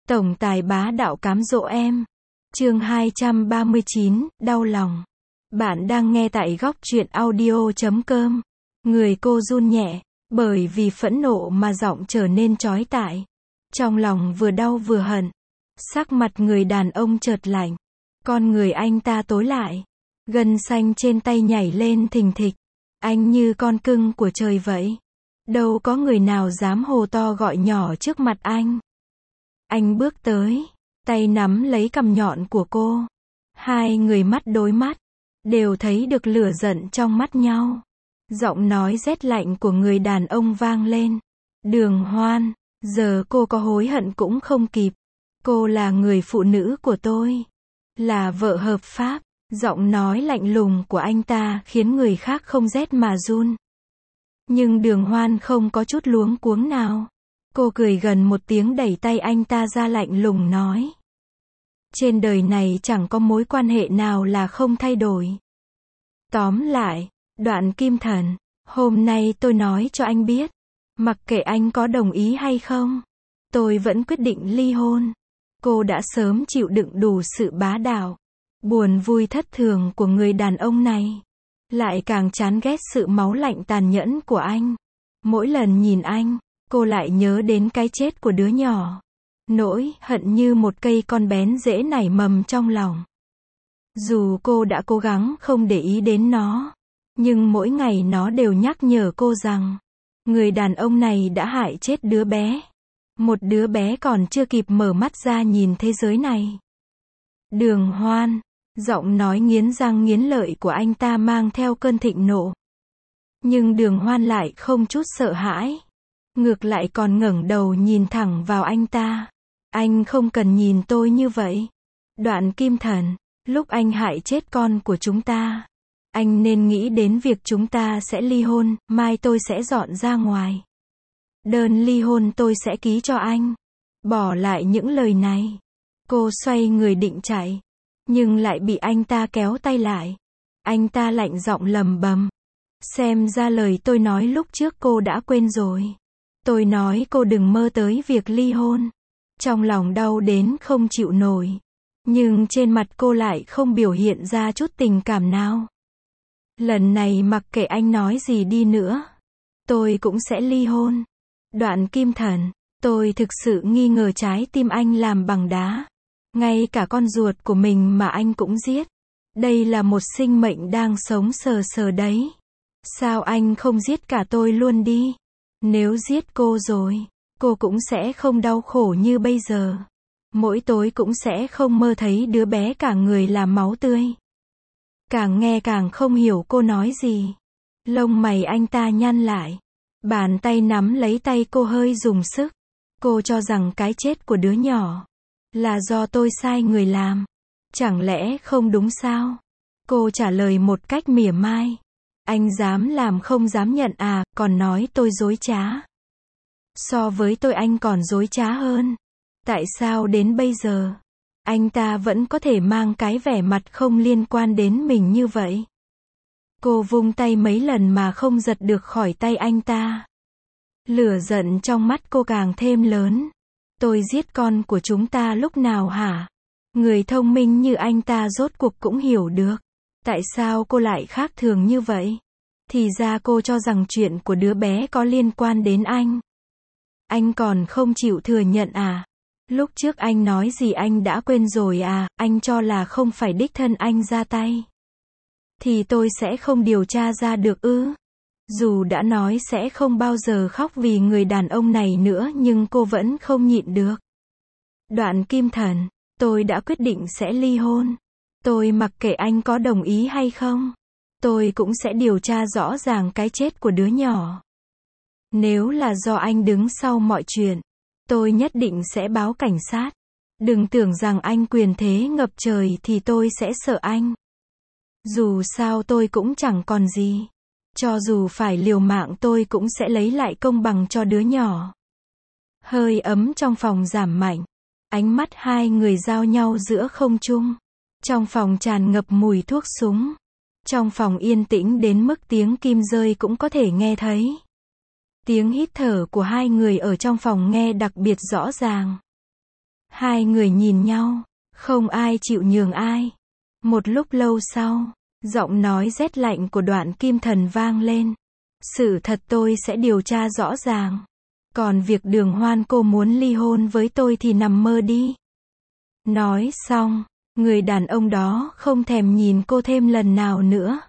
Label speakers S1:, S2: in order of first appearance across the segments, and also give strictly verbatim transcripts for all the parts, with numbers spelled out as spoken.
S1: Tổng tài bá đạo cám dỗ em. Chương hai trăm ba mươi chín, đau lòng. Bạn đang nghe tại góc truyện audio chấm com. Người cô run nhẹ, bởi vì phẫn nộ mà giọng trở nên chói tai. Trong lòng vừa đau vừa hận. Sắc mặt người đàn ông chợt lạnh. Con người anh ta tối lại. Gân xanh trên tay nhảy lên thình thịch. Anh như con cưng của trời vậy. Đâu có người nào dám hô to gọi nhỏ trước mặt anh. Anh bước tới, tay nắm lấy cằm nhọn của cô. Hai người mắt đối mắt, đều thấy được lửa giận trong mắt nhau. Giọng nói rét lạnh của người đàn ông vang lên. Đường Hoan, giờ cô có hối hận cũng không kịp. Cô là người phụ nữ của tôi, là vợ hợp pháp. Giọng nói lạnh lùng của anh ta khiến người khác không rét mà run. Nhưng Đường Hoan không có chút luống cuống nào. Cô cười gần một tiếng đẩy tay anh ta ra lạnh lùng nói. Trên đời này chẳng có mối quan hệ nào là không thay đổi. Tóm lại, Đoạn Kim Thần, hôm nay tôi nói cho anh biết. Mặc kệ anh có đồng ý hay không, tôi vẫn quyết định ly hôn. Cô đã sớm chịu đựng đủ sự bá đạo, buồn vui thất thường của người đàn ông này. Lại càng chán ghét sự máu lạnh tàn nhẫn của anh. Mỗi lần nhìn anh, cô lại nhớ đến cái chết của đứa nhỏ. Nỗi hận như một cây con bén rễ nảy mầm trong lòng. Dù cô đã cố gắng không để ý đến nó, nhưng mỗi ngày nó đều nhắc nhở cô rằng, người đàn ông này đã hại chết đứa bé. Một đứa bé còn chưa kịp mở mắt ra nhìn thế giới này. Đường Hoan, giọng nói nghiến răng nghiến lợi của anh ta mang theo cơn thịnh nộ. Nhưng Đường Hoan lại không chút sợ hãi. Ngược lại còn ngẩng đầu nhìn thẳng vào anh ta. Anh không cần nhìn tôi như vậy. Đoạn Kim Thần, lúc anh hại chết con của chúng ta, anh nên nghĩ đến việc chúng ta sẽ ly hôn, mai tôi sẽ dọn ra ngoài. Đơn ly hôn tôi sẽ ký cho anh. Bỏ lại những lời này. Cô xoay người định chạy, nhưng lại bị anh ta kéo tay lại. Anh ta lạnh giọng lầm bầm. Xem ra lời tôi nói lúc trước cô đã quên rồi. Tôi nói cô đừng mơ tới việc ly hôn. Trong lòng đau đến không chịu nổi. Nhưng trên mặt cô lại không biểu hiện ra chút tình cảm nào. Lần này mặc kệ anh nói gì đi nữa, tôi cũng sẽ ly hôn. Đoạn Kim Thần, tôi thực sự nghi ngờ trái tim anh làm bằng đá. Ngay cả con ruột của mình mà anh cũng giết. Đây là một sinh mệnh đang sống sờ sờ đấy. Sao anh không giết cả tôi luôn đi? Nếu giết cô rồi, cô cũng sẽ không đau khổ như bây giờ. Mỗi tối cũng sẽ không mơ thấy đứa bé cả người là máu tươi. Càng nghe càng không hiểu cô nói gì. Lông mày anh ta nhăn lại. Bàn tay nắm lấy tay cô hơi dùng sức. Cô cho rằng cái chết của đứa nhỏ là do tôi sai người làm. Chẳng lẽ không đúng sao? Cô trả lời một cách mỉa mai. Anh dám làm không dám nhận à, còn nói tôi dối trá. So với tôi anh còn dối trá hơn. Tại sao đến bây giờ, anh ta vẫn có thể mang cái vẻ mặt không liên quan đến mình như vậy? Cô vung tay mấy lần mà không giật được khỏi tay anh ta. Lửa giận trong mắt cô càng thêm lớn. Tôi giết con của chúng ta lúc nào hả? Người thông minh như anh ta rốt cuộc cũng hiểu được. Tại sao cô lại khác thường như vậy? Thì ra cô cho rằng chuyện của đứa bé có liên quan đến anh. Anh còn không chịu thừa nhận à? Lúc trước anh nói gì anh đã quên rồi à? Anh cho là không phải đích thân anh ra tay. Thì tôi sẽ không điều tra ra được ư? Dù đã nói sẽ không bao giờ khóc vì người đàn ông này nữa nhưng cô vẫn không nhịn được. Đoạn Kim Thần, tôi đã quyết định sẽ ly hôn. Tôi mặc kệ anh có đồng ý hay không. Tôi cũng sẽ điều tra rõ ràng cái chết của đứa nhỏ. Nếu là do anh đứng sau mọi chuyện, tôi nhất định sẽ báo cảnh sát. Đừng tưởng rằng anh quyền thế ngập trời thì tôi sẽ sợ anh. Dù sao tôi cũng chẳng còn gì. Cho dù phải liều mạng tôi cũng sẽ lấy lại công bằng cho đứa nhỏ. Hơi ấm trong phòng giảm mạnh. Ánh mắt hai người giao nhau giữa không trung. Trong phòng tràn ngập mùi thuốc súng. Trong phòng yên tĩnh đến mức tiếng kim rơi cũng có thể nghe thấy. Tiếng hít thở của hai người ở trong phòng nghe đặc biệt rõ ràng. Hai người nhìn nhau, không ai chịu nhường ai. Một lúc lâu sau, giọng nói rét lạnh của Đoạn Kim Thần vang lên. Sự thật tôi sẽ điều tra rõ ràng. Còn việc Đường Hoan cô muốn ly hôn với tôi thì nằm mơ đi. Nói xong, người đàn ông đó không thèm nhìn cô thêm lần nào nữa.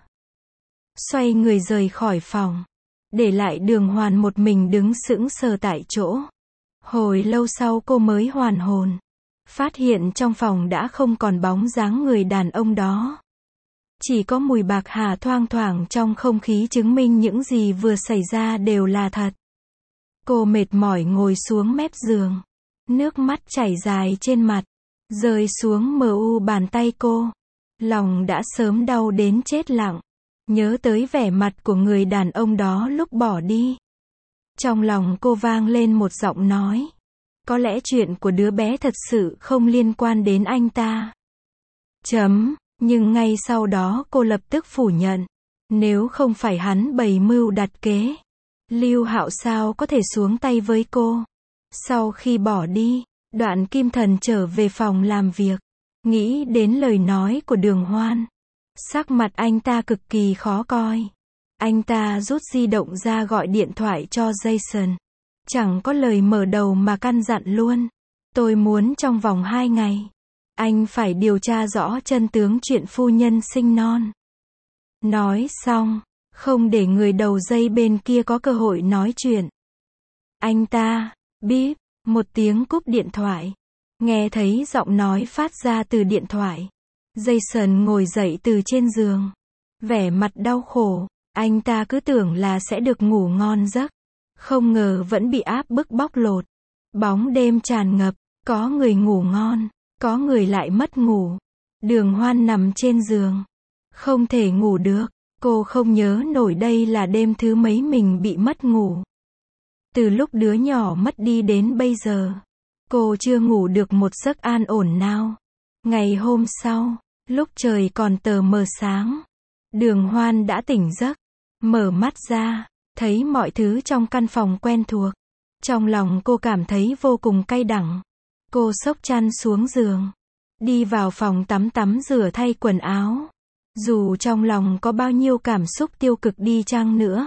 S1: Xoay người rời khỏi phòng, để lại Đường Hoan một mình đứng sững sờ tại chỗ. Hồi lâu sau cô mới hoàn hồn, phát hiện trong phòng đã không còn bóng dáng người đàn ông đó. Chỉ có mùi bạc hà thoang thoảng trong không khí chứng minh những gì vừa xảy ra đều là thật. Cô mệt mỏi ngồi xuống mép giường, nước mắt chảy dài trên mặt, rơi xuống mờ u bàn tay cô. Lòng đã sớm đau đến chết lặng, nhớ tới vẻ mặt của người đàn ông đó lúc bỏ đi. Trong lòng cô vang lên một giọng nói. Có lẽ chuyện của đứa bé thật sự không liên quan đến anh ta. Chấm, nhưng ngay sau đó cô lập tức phủ nhận. Nếu không phải hắn bày mưu đặt kế, Lưu Hạo sao có thể xuống tay với cô. Sau khi bỏ đi, Đoạn Kim Thần trở về phòng làm việc, nghĩ đến lời nói của Đường Hoan. Sắc mặt anh ta cực kỳ khó coi. Anh ta rút di động ra gọi điện thoại cho Jason. Chẳng có lời mở đầu mà căn dặn luôn. Tôi muốn trong vòng hai ngày, anh phải điều tra rõ chân tướng chuyện phu nhân sinh non. Nói xong, không để người đầu dây bên kia có cơ hội nói chuyện. Anh ta, bíp, một tiếng cúp điện thoại. Nghe thấy giọng nói phát ra từ điện thoại. Jason ngồi dậy từ trên giường, vẻ mặt đau khổ. Anh ta cứ tưởng là sẽ được ngủ ngon giấc, không ngờ vẫn bị áp bức bóc lột. Bóng đêm tràn ngập, có người ngủ ngon, có người lại mất ngủ. Đường Hoan nằm trên giường, không thể ngủ được. Cô không nhớ nổi đây là đêm thứ mấy mình bị mất ngủ. Từ lúc đứa nhỏ mất đi đến bây giờ, cô chưa ngủ được một giấc an ổn nào. Ngày hôm sau, lúc trời còn tờ mờ sáng, Đường Hoan đã tỉnh giấc, mở mắt ra, thấy mọi thứ trong căn phòng quen thuộc. Trong lòng cô cảm thấy vô cùng cay đắng. Cô xốc chăn xuống giường, đi vào phòng tắm tắm rửa thay quần áo. Dù trong lòng có bao nhiêu cảm xúc tiêu cực đi chăng nữa,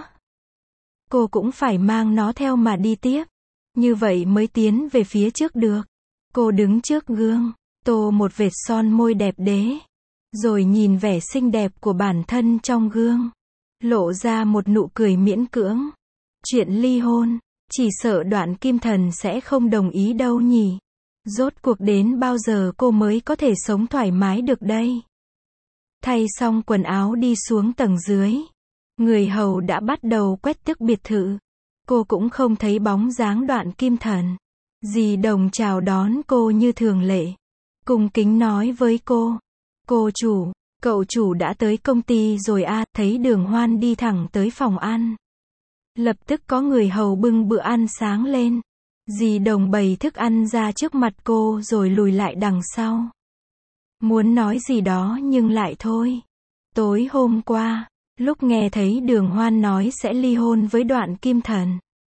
S1: cô cũng phải mang nó theo mà đi tiếp. Như vậy mới tiến về phía trước được. Cô đứng trước gương, tô một vệt son môi đẹp đẽ, rồi nhìn vẻ xinh đẹp của bản thân trong gương, lộ ra một nụ cười miễn cưỡng. Chuyện ly hôn, chỉ sợ Đoạn Kim Thần sẽ không đồng ý đâu nhỉ. Rốt cuộc đến bao giờ cô mới có thể sống thoải mái được đây? Thay xong quần áo đi xuống tầng dưới, người hầu đã bắt đầu quét tước biệt thự. Cô cũng không thấy bóng dáng Đoạn Kim Thần. Dì Đồng chào đón cô như thường lệ, cung kính nói với cô. Cô chủ, cậu chủ đã tới công ty rồi à? Thấy Đường Hoan đi thẳng tới phòng ăn. Lập tức có người hầu bưng bữa ăn sáng lên. Dì Đồng bày thức ăn ra trước mặt cô rồi lùi lại đằng sau. Muốn nói gì đó nhưng lại thôi. Tối hôm qua, lúc nghe thấy Đường Hoan nói sẽ ly hôn với Đoạn Kim Thần,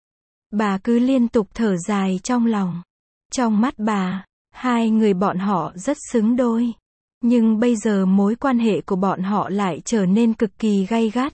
S1: bà cứ liên tục thở dài trong lòng. Trong mắt bà, hai người bọn họ rất xứng đôi. Nhưng bây giờ mối quan hệ của bọn họ lại trở nên cực kỳ gay gắt.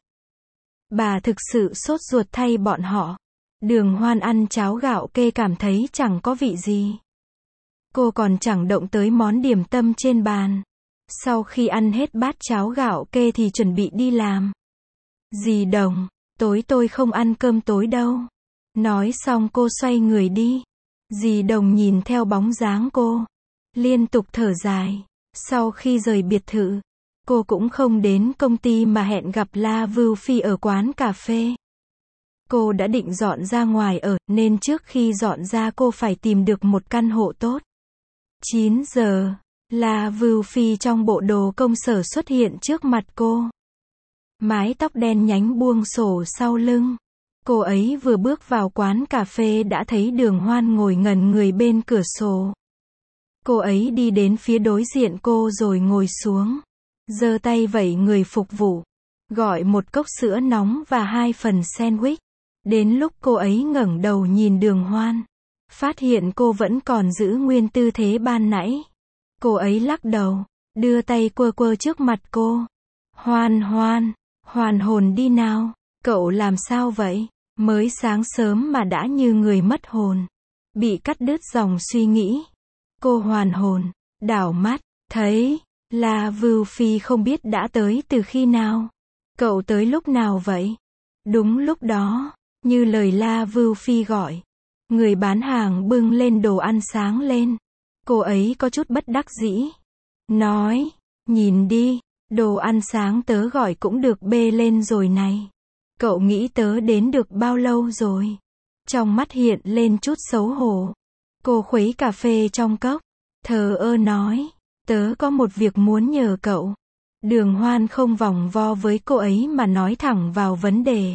S1: Bà thực sự sốt ruột thay bọn họ. Đường Hoan ăn cháo gạo kê cảm thấy chẳng có vị gì. Cô còn chẳng động tới món điểm tâm trên bàn. Sau khi ăn hết bát cháo gạo kê thì chuẩn bị đi làm. Dì Đồng, tối tôi không ăn cơm tối đâu. Nói xong cô xoay người đi. Dì Đồng nhìn theo bóng dáng cô, liên tục thở dài. Sau khi rời biệt thự, cô cũng không đến công ty mà hẹn gặp La Vưu Phi ở quán cà phê. Cô đã định dọn ra ngoài ở, nên trước khi dọn ra cô phải tìm được một căn hộ tốt. chín giờ, La Vưu Phi trong bộ đồ công sở xuất hiện trước mặt cô. Mái tóc đen nhánh buông xổ sau lưng. Cô ấy vừa bước vào quán cà phê đã thấy Đường Hoan ngồi ngẩn người bên cửa sổ. Cô ấy đi đến phía đối diện cô rồi ngồi xuống, giơ tay vẫy người phục vụ, gọi một cốc sữa nóng và hai phần sandwich. Đến lúc cô ấy ngẩng đầu nhìn Đường Hoan, Phát hiện cô vẫn còn giữ nguyên tư thế ban nãy. Cô ấy lắc đầu, đưa tay quơ quơ trước mặt cô. Hoan Hoan, hoàn hồn đi nào. Cậu làm sao vậy? Mới sáng sớm mà đã như người mất hồn. Bị cắt đứt dòng suy nghĩ. Cô hoàn hồn, đảo mắt, thấy, La Vưu Phi không biết đã tới từ khi nào. Cậu tới lúc nào vậy? Đúng lúc đó, như lời La Vưu Phi gọi. Người bán hàng bưng lên đồ ăn sáng lên. Cô ấy có chút bất đắc dĩ. Nói, nhìn đi, đồ ăn sáng tớ gọi cũng được bê lên rồi này. Cậu nghĩ tớ đến được bao lâu rồi? Trong mắt hiện lên chút xấu hổ. Cô khuấy cà phê trong cốc. Thờ ơ nói, tớ có một việc muốn nhờ cậu. Đường Hoan không vòng vo với cô ấy mà nói thẳng vào vấn đề.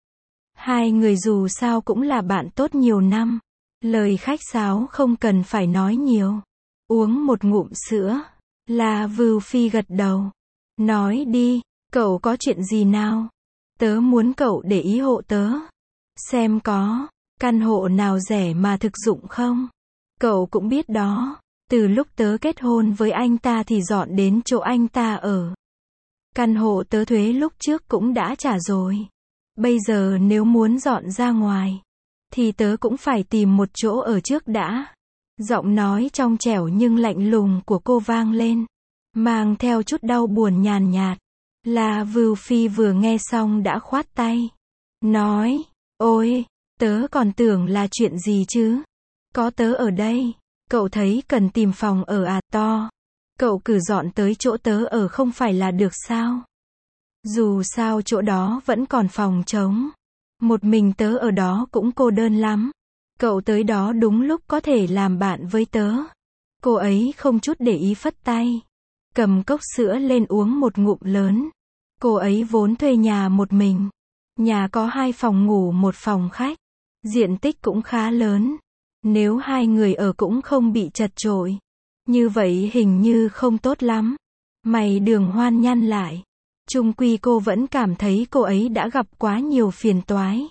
S1: Hai người dù sao cũng là bạn tốt nhiều năm. Lời khách sáo không cần phải nói nhiều. Uống một ngụm sữa. La Vưu Phi gật đầu. Nói đi, cậu có chuyện gì nào? Tớ muốn cậu để ý hộ tớ. Xem có căn hộ nào rẻ mà thực dụng không? Cậu cũng biết đó. Từ lúc tớ kết hôn với anh ta thì dọn đến chỗ anh ta ở. Căn hộ tớ thuế lúc trước cũng đã trả rồi. Bây giờ nếu muốn dọn ra ngoài, thì tớ cũng phải tìm một chỗ ở trước đã. Giọng nói trong trẻo nhưng lạnh lùng của cô vang lên, mang theo chút đau buồn nhàn nhạt. La Vưu Phi vừa nghe xong đã khoát tay. Nói, ôi, tớ còn tưởng là chuyện gì chứ. Có tớ ở đây, cậu thấy cần tìm phòng ở à? To. Cậu cứ dọn tới chỗ tớ ở không phải là được sao? Dù sao chỗ đó vẫn còn phòng trống. Một mình tớ ở đó cũng cô đơn lắm. Cậu tới đó đúng lúc có thể làm bạn với tớ. Cô ấy không chút để ý phất tay. Cầm cốc sữa lên uống một ngụm lớn. Cô ấy vốn thuê nhà một mình. Nhà có hai phòng ngủ một phòng khách. Diện tích cũng khá lớn. Nếu hai người ở cũng không bị chật chội. Như vậy hình như không tốt lắm. Mày Đường Hoan nhăn lại. Chung quy cô vẫn cảm thấy cô ấy đã gặp quá nhiều phiền toái.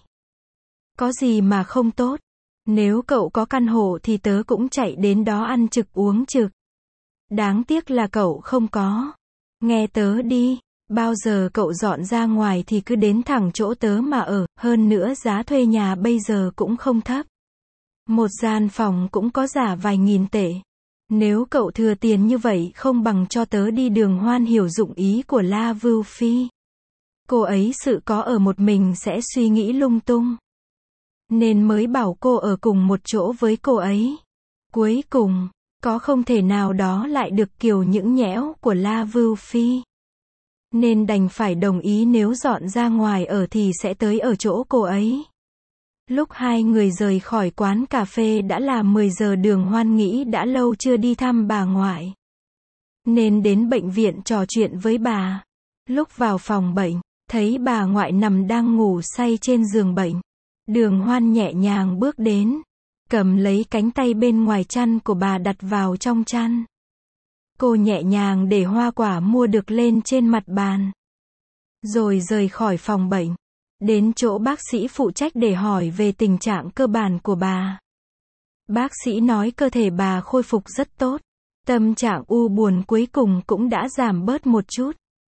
S1: Có gì mà không tốt. Nếu cậu có căn hộ thì tớ cũng chạy đến đó ăn trực uống trực. Đáng tiếc là cậu không có. Nghe tớ đi, bao giờ cậu dọn ra ngoài thì cứ đến thẳng chỗ tớ mà ở, hơn nữa giá thuê nhà bây giờ cũng không thấp. Một gian phòng cũng có giả vài nghìn tệ. Nếu cậu thừa tiền như vậy không bằng cho tớ đi. Đường Hoan hiểu dụng ý của La Vưu Phi. Cô ấy sự có ở một mình sẽ suy nghĩ lung tung. Nên mới bảo cô ở cùng một chỗ với cô ấy. Cuối cùng, có không thể nào đó lại được kiểu những nhẽo của La Vưu Phi. Nên đành phải đồng ý nếu dọn ra ngoài ở thì sẽ tới ở chỗ cô ấy. Lúc hai người rời khỏi quán cà phê đã là mười giờ. Đường Hoan nghĩ đã lâu chưa đi thăm bà ngoại. Nên đến bệnh viện trò chuyện với bà. Lúc vào phòng bệnh, thấy bà ngoại nằm đang ngủ say trên giường bệnh. Đường Hoan nhẹ nhàng bước đến, cầm lấy cánh tay bên ngoài chăn của bà đặt vào trong chăn. Cô nhẹ nhàng để hoa quả mua được lên trên mặt bàn. Rồi rời khỏi phòng bệnh. Đến chỗ bác sĩ phụ trách để hỏi về tình trạng cơ bản của bà. Bác sĩ nói cơ thể bà khôi phục rất tốt. Tâm trạng u buồn cuối cùng cũng đã giảm bớt một chút.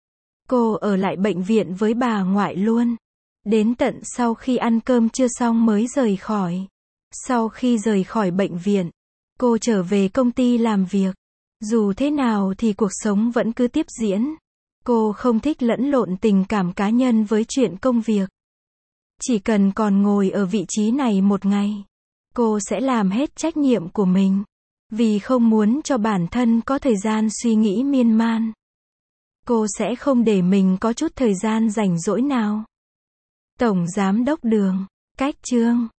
S1: Cô ở lại bệnh viện với bà ngoại luôn. Đến tận sau khi ăn cơm trưa xong mới rời khỏi. Sau khi rời khỏi bệnh viện, cô trở về công ty làm việc. Dù thế nào thì cuộc sống vẫn cứ tiếp diễn. Cô không thích lẫn lộn tình cảm cá nhân với chuyện công việc. Chỉ cần còn ngồi ở vị trí này một ngày, cô sẽ làm hết trách nhiệm của mình. Vì không muốn cho bản thân có thời gian suy nghĩ miên man. Cô sẽ không để mình có chút thời gian rảnh rỗi nào. Tổng Giám đốc Đường, cách chương